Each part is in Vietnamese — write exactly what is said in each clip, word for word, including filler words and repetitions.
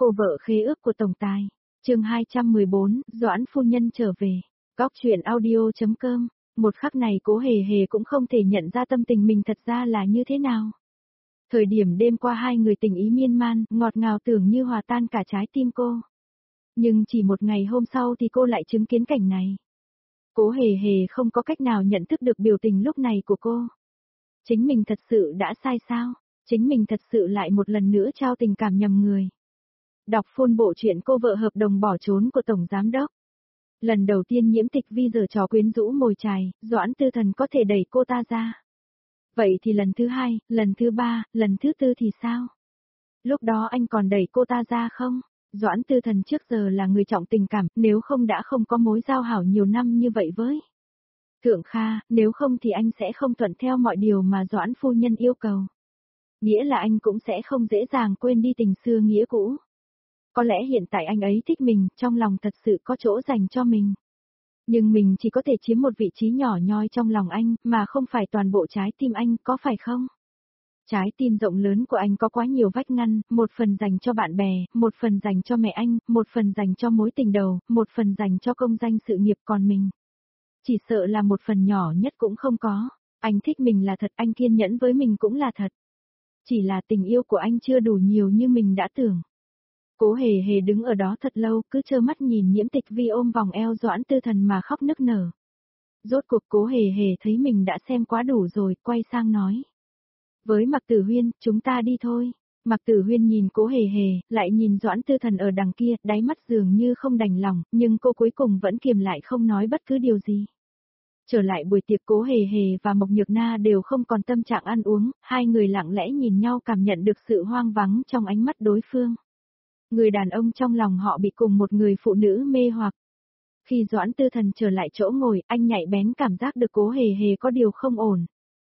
Cô vợ khế ước của tổng tài. Chương hai trăm mười bốn, Doãn phu nhân trở về. Góc truyện audio.com. Một khắc này Cố Hề Hề cũng không thể nhận ra tâm tình mình thật ra là như thế nào. Thời điểm đêm qua hai người tình ý miên man, ngọt ngào tưởng như hòa tan cả trái tim cô. Nhưng chỉ một ngày hôm sau thì cô lại chứng kiến cảnh này. Cố Hề Hề không có cách nào nhận thức được biểu tình lúc này của cô. Chính mình thật sự đã sai sao? Chính mình thật sự lại một lần nữa trao tình cảm nhầm người. Đọc full bộ truyện Cô vợ hợp đồng bỏ trốn của Tổng Giám Đốc. Lần đầu tiên Nhiễm Tịch Vi giở trò quyến rũ mồi chài, Doãn Tư Thần có thể đẩy cô ta ra. Vậy thì lần thứ hai, lần thứ ba, lần thứ tư thì sao? Lúc đó anh còn đẩy cô ta ra không? Doãn Tư Thần trước giờ là người trọng tình cảm, nếu không đã không có mối giao hảo nhiều năm như vậy với Thượng Kha, nếu không thì anh sẽ không thuận theo mọi điều mà Doãn phu nhân yêu cầu. Nghĩa là anh cũng sẽ không dễ dàng quên đi tình xưa nghĩa cũ. Có lẽ hiện tại anh ấy thích mình, trong lòng thật sự có chỗ dành cho mình. Nhưng mình chỉ có thể chiếm một vị trí nhỏ nhoi trong lòng anh, mà không phải toàn bộ trái tim anh, có phải không? Trái tim rộng lớn của anh có quá nhiều vách ngăn, một phần dành cho bạn bè, một phần dành cho mẹ anh, một phần dành cho mối tình đầu, một phần dành cho công danh sự nghiệp, còn mình. Chỉ sợ là một phần nhỏ nhất cũng không có. Anh thích mình là thật, anh kiên nhẫn với mình cũng là thật. Chỉ là tình yêu của anh chưa đủ nhiều như mình đã tưởng. Cố Hề Hề đứng ở đó thật lâu, cứ trơ mắt nhìn Nhiễm Tịch Vi ôm vòng eo Doãn Tư Thần mà khóc nức nở. Rốt cuộc Cố Hề Hề thấy mình đã xem quá đủ rồi, quay sang nói. Với Mạc Tử Huyên, chúng ta đi thôi. Mạc Tử Huyên nhìn Cố Hề Hề, lại nhìn Doãn Tư Thần ở đằng kia, đáy mắt dường như không đành lòng, nhưng cô cuối cùng vẫn kiềm lại không nói bất cứ điều gì. Trở lại buổi tiệc, Cố Hề Hề và Mộc Nhược Na đều không còn tâm trạng ăn uống, hai người lặng lẽ nhìn nhau cảm nhận được sự hoang vắng trong ánh mắt đối phương. Người đàn ông trong lòng họ bị cùng một người phụ nữ mê hoặc. Khi Doãn Tư Thần trở lại chỗ ngồi, anh nhạy bén cảm giác được Cố Hề Hề có điều không ổn.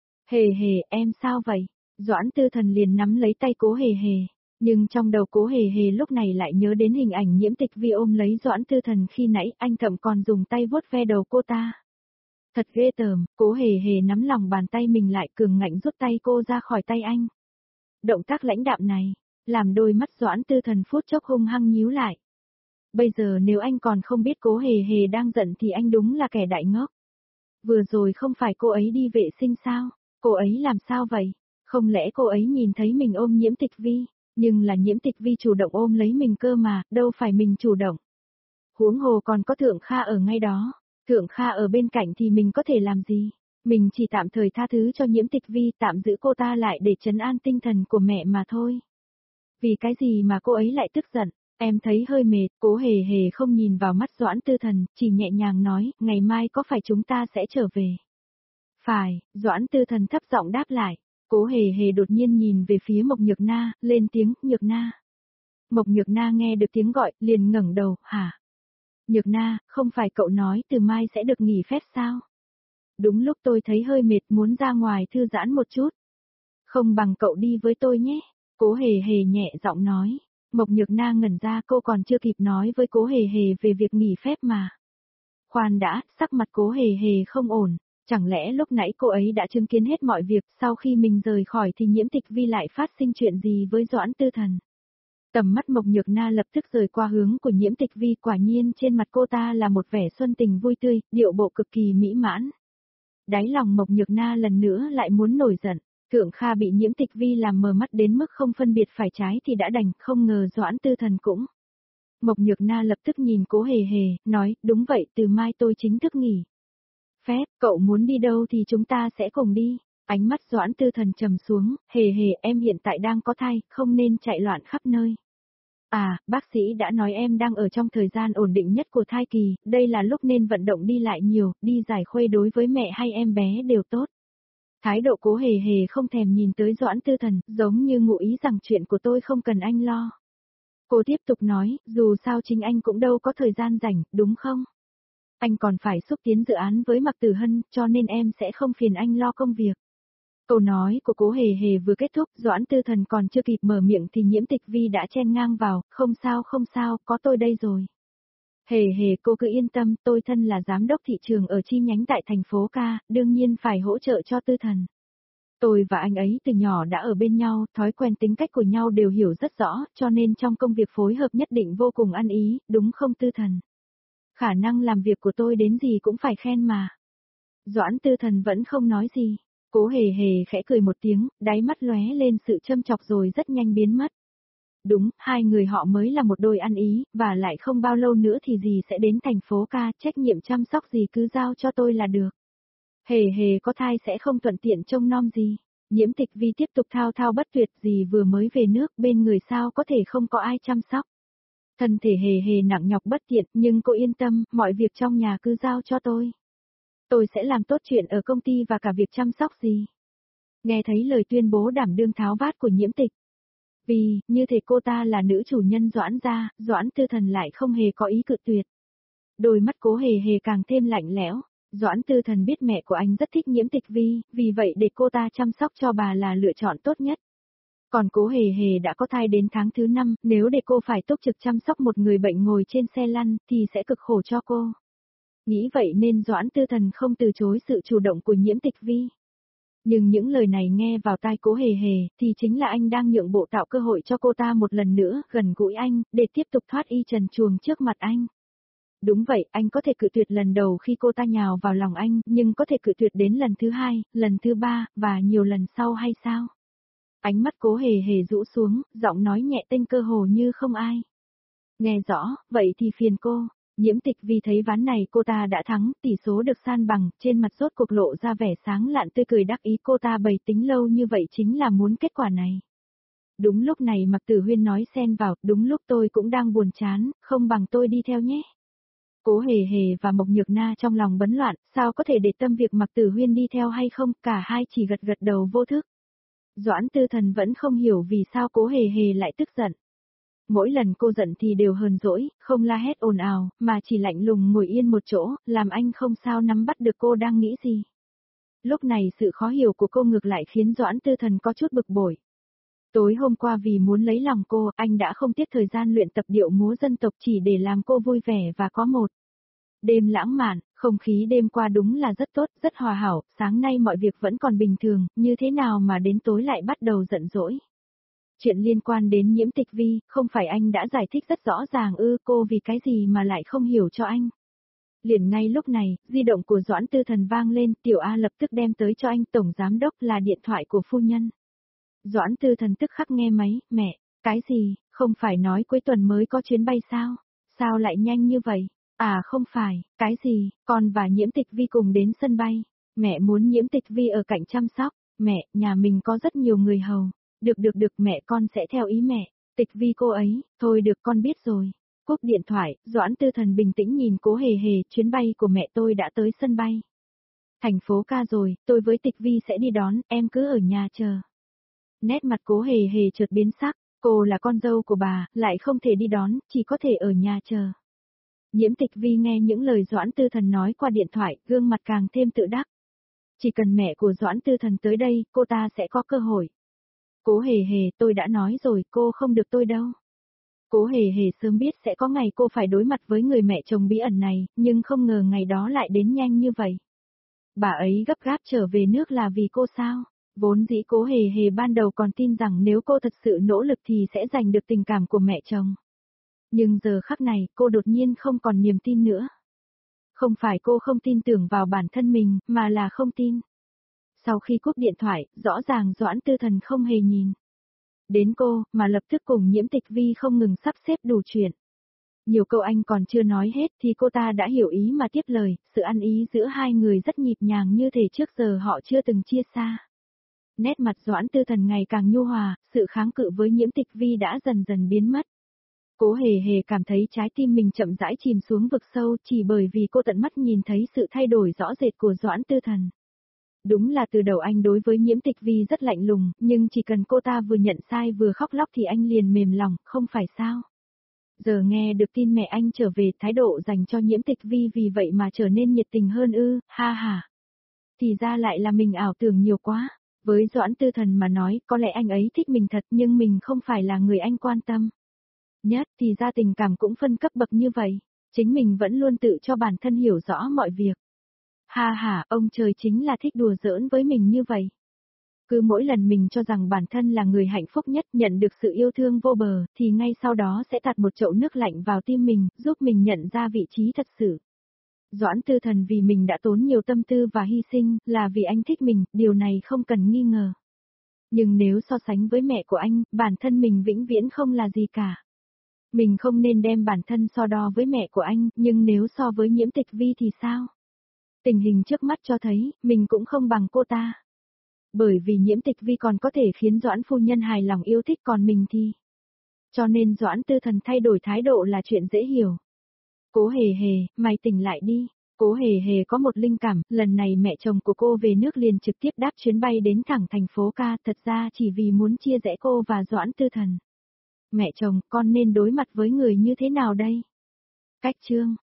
Hề Hề, em sao vậy? Doãn Tư Thần liền nắm lấy tay Cố Hề Hề. Nhưng trong đầu Cố Hề Hề lúc này lại nhớ đến hình ảnh Nhiễm Tịch Vi ôm lấy Doãn Tư Thần khi nãy, anh thậm còn dùng tay vuốt ve đầu cô ta. Thật ghê tởm, Cố Hề Hề nắm lòng bàn tay mình lại, cường ngạnh rút tay cô ra khỏi tay anh. Động tác lãnh đạm này, làm đôi mắt Doãn Tư Thần phút chốc hung hăng nhíu lại. Bây giờ nếu anh còn không biết Cố Hề Hề đang giận thì anh đúng là kẻ đại ngốc. Vừa rồi không phải cô ấy đi vệ sinh sao? Cô ấy làm sao vậy? Không lẽ cô ấy nhìn thấy mình ôm Nhiễm Tịch Vi? Nhưng là Nhiễm Tịch Vi chủ động ôm lấy mình cơ mà, đâu phải mình chủ động. Huống hồ còn có Thượng Kha ở ngay đó. Thượng Kha ở bên cạnh thì mình có thể làm gì? Mình chỉ tạm thời tha thứ cho Nhiễm Tịch Vi, tạm giữ cô ta lại để trấn an tinh thần của mẹ mà thôi. Vì cái gì mà cô ấy lại tức giận? Em thấy hơi mệt. Cố Hề Hề không nhìn vào mắt Doãn Tư Thần, chỉ nhẹ nhàng nói, ngày mai có phải chúng ta sẽ trở về? Phải, Doãn Tư Thần thấp giọng đáp lại. Cố Hề Hề đột nhiên nhìn về phía Mộc Nhược Na, lên tiếng, Nhược Na. Mộc Nhược Na nghe được tiếng gọi, liền ngẩng đầu, hả? Nhược Na, không phải cậu nói từ mai sẽ được nghỉ phép sao? Đúng lúc tôi thấy hơi mệt, muốn ra ngoài thư giãn một chút. Không bằng cậu đi với tôi nhé. Cố Hề Hề nhẹ giọng nói. Mộc Nhược Na ngẩn ra, cô còn chưa kịp nói với Cố Hề Hề về việc nghỉ phép mà. Khoan đã, sắc mặt Cố Hề Hề không ổn. Chẳng lẽ lúc nãy cô ấy đã chứng kiến hết mọi việc, sau khi mình rời khỏi thì Nhiễm Tịch Vi lại phát sinh chuyện gì với Doãn Tư Thần? Tầm mắt Mộc Nhược Na lập tức rời qua hướng của Nhiễm Tịch Vi, quả nhiên trên mặt cô ta là một vẻ xuân tình vui tươi, điệu bộ cực kỳ mỹ mãn. Đáy lòng Mộc Nhược Na lần nữa lại muốn nổi giận. Thượng Kha bị Nhiễm Tịch Vi làm mờ mắt đến mức không phân biệt phải trái thì đã đành, không ngờ Doãn Tư Thần cũng. Mộc Nhược Na lập tức nhìn Cố Hề Hề, nói, đúng vậy, từ mai tôi chính thức nghỉ phép, cậu muốn đi đâu thì chúng ta sẽ cùng đi. Ánh mắt Doãn Tư Thần trầm xuống, Hề Hề, em hiện tại đang có thai, không nên chạy loạn khắp nơi. À, bác sĩ đã nói em đang ở trong thời gian ổn định nhất của thai kỳ, đây là lúc nên vận động đi lại nhiều, đi giải khuây đối với mẹ hay em bé đều tốt. Thái độ Cố Hề Hề không thèm nhìn tới Doãn Tư Thần, giống như ngụ ý rằng chuyện của tôi không cần anh lo. Cô tiếp tục nói, dù sao chính anh cũng đâu có thời gian rảnh, đúng không? Anh còn phải xúc tiến dự án với Mạc Tử Hân, cho nên em sẽ không phiền anh lo công việc. Câu nói của Cố Hề Hề vừa kết thúc, Doãn Tư Thần còn chưa kịp mở miệng thì Nhiễm Tịch Vi đã chen ngang vào, không sao không sao, có tôi đây rồi. Hề Hề, cô cứ yên tâm, tôi thân là giám đốc thị trường ở chi nhánh tại thành phố ca, đương nhiên phải hỗ trợ cho Tư Thần. Tôi và anh ấy từ nhỏ đã ở bên nhau, thói quen tính cách của nhau đều hiểu rất rõ, cho nên trong công việc phối hợp nhất định vô cùng ăn ý, đúng không Tư Thần? Khả năng làm việc của tôi đến gì cũng phải khen mà. Doãn Tư Thần vẫn không nói gì. Cố hề hề khẽ cười một tiếng, đáy mắt lóe lên sự châm chọc rồi rất nhanh biến mất. Đúng, hai người họ mới là một đôi ăn ý, và lại không bao lâu nữa thì gì sẽ đến thành phố ca, trách nhiệm chăm sóc gì cứ giao cho tôi là được. Hề hề có thai sẽ không thuận tiện trông nom gì. Nhiễm Tịch Vi tiếp tục thao thao bất tuyệt, gì vừa mới về nước bên người sao có thể không có ai chăm sóc. Thân thể hề hề nặng nhọc bất tiện, nhưng cô yên tâm, mọi việc trong nhà cứ giao cho tôi. Tôi sẽ làm tốt chuyện ở công ty và cả việc chăm sóc gì. Nghe thấy lời tuyên bố đảm đương tháo vát của Nhiễm Tịch. Vì, như thể cô ta là nữ chủ nhân Doãn gia, Doãn Tư Thần lại không hề có ý cự tuyệt. Đôi mắt Cố hề hề càng thêm lạnh lẽo. Doãn Tư Thần biết mẹ của anh rất thích Nhiễm Tịch Vi, vì vậy để cô ta chăm sóc cho bà là lựa chọn tốt nhất. Còn Cố hề hề đã có thai đến tháng thứ năm, nếu để cô phải túc trực chăm sóc một người bệnh ngồi trên xe lăn, thì sẽ cực khổ cho cô. Nghĩ vậy nên Doãn Tư Thần không từ chối sự chủ động của Nhiễm Tịch Vi. Nhưng những lời này nghe vào tai Cố hề hề, thì chính là anh đang nhượng bộ tạo cơ hội cho cô ta một lần nữa, gần gũi anh, để tiếp tục thoát y trần truồng trước mặt anh. Đúng vậy, anh có thể cự tuyệt lần đầu khi cô ta nhào vào lòng anh, nhưng có thể cự tuyệt đến lần thứ hai, lần thứ ba, và nhiều lần sau hay sao? Ánh mắt Cố hề hề rũ xuống, giọng nói nhẹ tênh cơ hồ như không ai. Nghe rõ, vậy thì phiền cô. Nhiễm Tịch Vi thấy ván này cô ta đã thắng, tỷ số được san bằng, trên mặt rốt cuộc lộ ra vẻ sáng lạn tươi cười đắc ý, cô ta bày tính lâu như vậy chính là muốn kết quả này. Đúng lúc này Mạc Tử Huyên nói xen vào, đúng lúc tôi cũng đang buồn chán, không bằng tôi đi theo nhé. Cố hề hề và Mộc Nhược Na trong lòng bấn loạn, sao có thể để tâm việc Mạc Tử Huyên đi theo hay không, cả hai chỉ gật gật đầu vô thức. Doãn Tư Thần vẫn không hiểu vì sao Cố hề hề lại tức giận. Mỗi lần cô giận thì đều hờn dỗi, không la hét ồn ào, mà chỉ lạnh lùng ngồi yên một chỗ, làm anh không sao nắm bắt được cô đang nghĩ gì. Lúc này sự khó hiểu của cô ngược lại khiến Doãn Tư Thần có chút bực bội. Tối hôm qua vì muốn lấy lòng cô, anh đã không tiếc thời gian luyện tập điệu múa dân tộc chỉ để làm cô vui vẻ và có một đêm lãng mạn, không khí đêm qua đúng là rất tốt, rất hòa hảo, sáng nay mọi việc vẫn còn bình thường, như thế nào mà đến tối lại bắt đầu giận dỗi. Chuyện liên quan đến Nhiễm Tịch Vi, không phải anh đã giải thích rất rõ ràng ư, cô vì cái gì mà lại không hiểu cho anh. Liền ngay lúc này, di động của Doãn Tư Thần vang lên, Tiểu A lập tức đem tới cho anh, tổng giám đốc là điện thoại của phu nhân. Doãn Tư Thần tức khắc nghe máy, mẹ, cái gì, không phải nói cuối tuần mới có chuyến bay sao? Sao lại nhanh như vậy? À không phải, cái gì, con và Nhiễm Tịch Vi cùng đến sân bay. Mẹ muốn Nhiễm Tịch Vi ở cạnh chăm sóc, mẹ, nhà mình có rất nhiều người hầu. Được được được mẹ con sẽ theo ý mẹ, Tịch Vi cô ấy, thôi được con biết rồi. Cúp điện thoại, Doãn Tư Thần bình tĩnh nhìn Cố hề hề, chuyến bay của mẹ tôi đã tới sân bay. Thành phố ca rồi, tôi với Tịch Vi sẽ đi đón, em cứ ở nhà chờ. Nét mặt Cố hề hề chợt biến sắc, cô là con dâu của bà, lại không thể đi đón, chỉ có thể ở nhà chờ. Nhiễm Tịch Vi nghe những lời Doãn Tư Thần nói qua điện thoại, gương mặt càng thêm tự đắc. Chỉ cần mẹ của Doãn Tư Thần tới đây, cô ta sẽ có cơ hội. Cố hề hề, tôi đã nói rồi, cô không được tôi đâu. Cố hề hề sớm biết sẽ có ngày cô phải đối mặt với người mẹ chồng bí ẩn này, nhưng không ngờ ngày đó lại đến nhanh như vậy. Bà ấy gấp gáp trở về nước là vì cô sao? Vốn dĩ Cố hề hề ban đầu còn tin rằng nếu cô thật sự nỗ lực thì sẽ giành được tình cảm của mẹ chồng. Nhưng giờ khắc này, cô đột nhiên không còn niềm tin nữa. Không phải cô không tin tưởng vào bản thân mình, mà là không tin. Sau khi cúp điện thoại, rõ ràng Doãn Tư Thần không hề nhìn đến cô, mà lập tức cùng Nhiễm Tịch Vi không ngừng sắp xếp đủ chuyện. Nhiều câu anh còn chưa nói hết thì cô ta đã hiểu ý mà tiếp lời, sự ăn ý giữa hai người rất nhịp nhàng như thể trước giờ họ chưa từng chia xa. Nét mặt Doãn Tư Thần ngày càng nhu hòa, sự kháng cự với Nhiễm Tịch Vi đã dần dần biến mất. Cố hề hề cảm thấy trái tim mình chậm rãi chìm xuống vực sâu chỉ bởi vì cô tận mắt nhìn thấy sự thay đổi rõ rệt của Doãn Tư Thần. Đúng là từ đầu anh đối với Nhiễm Tịch Vi rất lạnh lùng, nhưng chỉ cần cô ta vừa nhận sai vừa khóc lóc thì anh liền mềm lòng, không phải sao? Giờ nghe được tin mẹ anh trở về, thái độ dành cho Nhiễm Tịch Vi vì vậy mà trở nên nhiệt tình hơn ư, ha ha. Thì ra lại là mình ảo tưởng nhiều quá. Với Doãn Tư Thần mà nói, có lẽ anh ấy thích mình thật nhưng mình không phải là người anh quan tâm nhất, thì ra tình cảm cũng phân cấp bậc như vậy. Chính mình vẫn luôn tự cho bản thân hiểu rõ mọi việc. Ha ha, ông trời chính là thích đùa giỡn với mình như vậy. Cứ mỗi lần mình cho rằng bản thân là người hạnh phúc nhất, nhận được sự yêu thương vô bờ, thì ngay sau đó sẽ tạt một chậu nước lạnh vào tim mình, giúp mình nhận ra vị trí thật sự. Doãn Tư Thần vì mình đã tốn nhiều tâm tư và hy sinh, là vì anh thích mình, điều này không cần nghi ngờ. Nhưng nếu so sánh với mẹ của anh, bản thân mình vĩnh viễn không là gì cả. Mình không nên đem bản thân so đo với mẹ của anh, nhưng nếu so với Nhiễm Tịch Vi thì sao? Tình hình trước mắt cho thấy, mình cũng không bằng cô ta. Bởi vì Nhiễm Tịch Vi còn có thể khiến Doãn phu nhân hài lòng yêu thích, còn mình thì... Cho nên Doãn Tư Thần thay đổi thái độ là chuyện dễ hiểu. Cố Hề Hề, mày tỉnh lại đi. Cố Hề Hề có một linh cảm, lần này mẹ chồng của cô về nước liền trực tiếp đáp chuyến bay đến thẳng thành phố ca, thật ra chỉ vì muốn chia rẽ cô và Doãn Tư Thần. Mẹ chồng, con nên đối mặt với người như thế nào đây? Cách chương